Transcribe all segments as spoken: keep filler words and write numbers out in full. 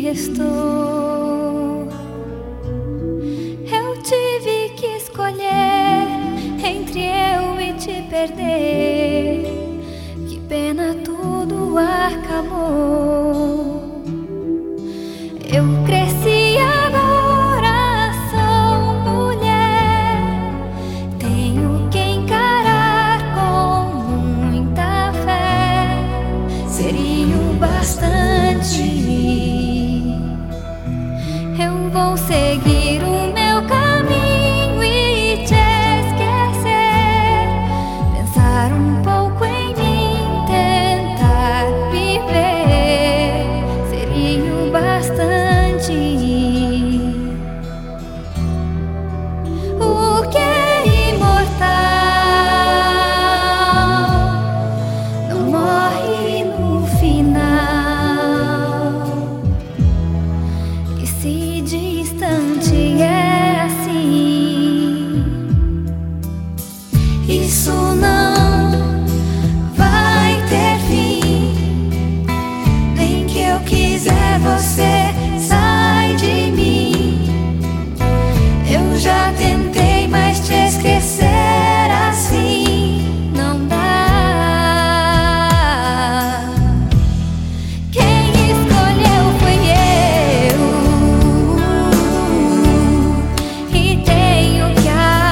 restou. Eu tive que escolher entre eu e te perder. Que pena, tudo acabou. Eu cresci, agora sou mulher. Tenho que encarar com muita fé. Seria o bastante. Eu vou seguir o meu caminho e te esquecer. Pensar um pouco em mim, tentar viver. Seria o bastante. O que é imortal não morre no final. Esse distante é assim. Isso não vai ter fim. Nem que eu quiser, você sai de mim. Eu já tentei, mas te esquecer assim não dá. Quem escolheu foi eu, e tenho que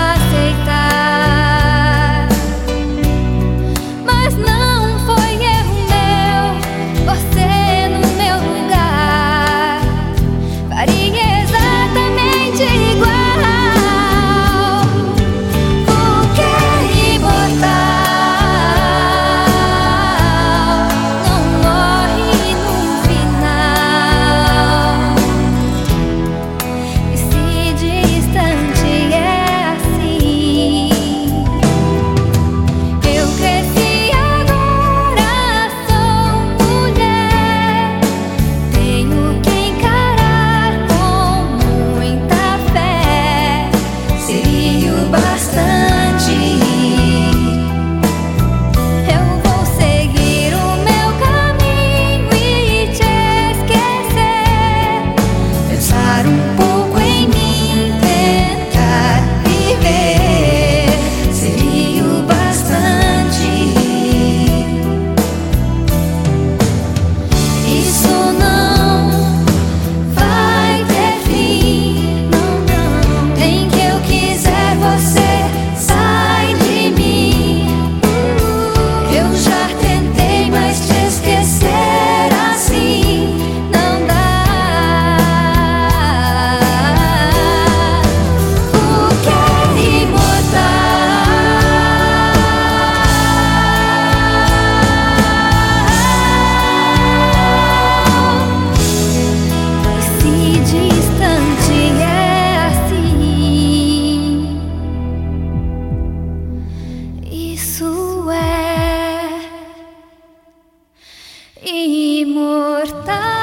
aceitar. Mas não foi erro meu, você no meu lugar faria exatamente igual. O que é imortal não morre no final. Esse distante é assim. Eu cresci, agora sou mulher. Tenho que encarar com muita fé. Seria o bastante. Eu vou seguir o meu caminho e te esquecer. Pensar um pouco em mim, tentar viver. Seria o bastante. Isso não vai ter fim. Não, não. Nem que eu quiser, você sai de mim. Eu já tentei, mas te esquecer assim não dá. O que é imortal? Esse distante é assim. Isso é imortal.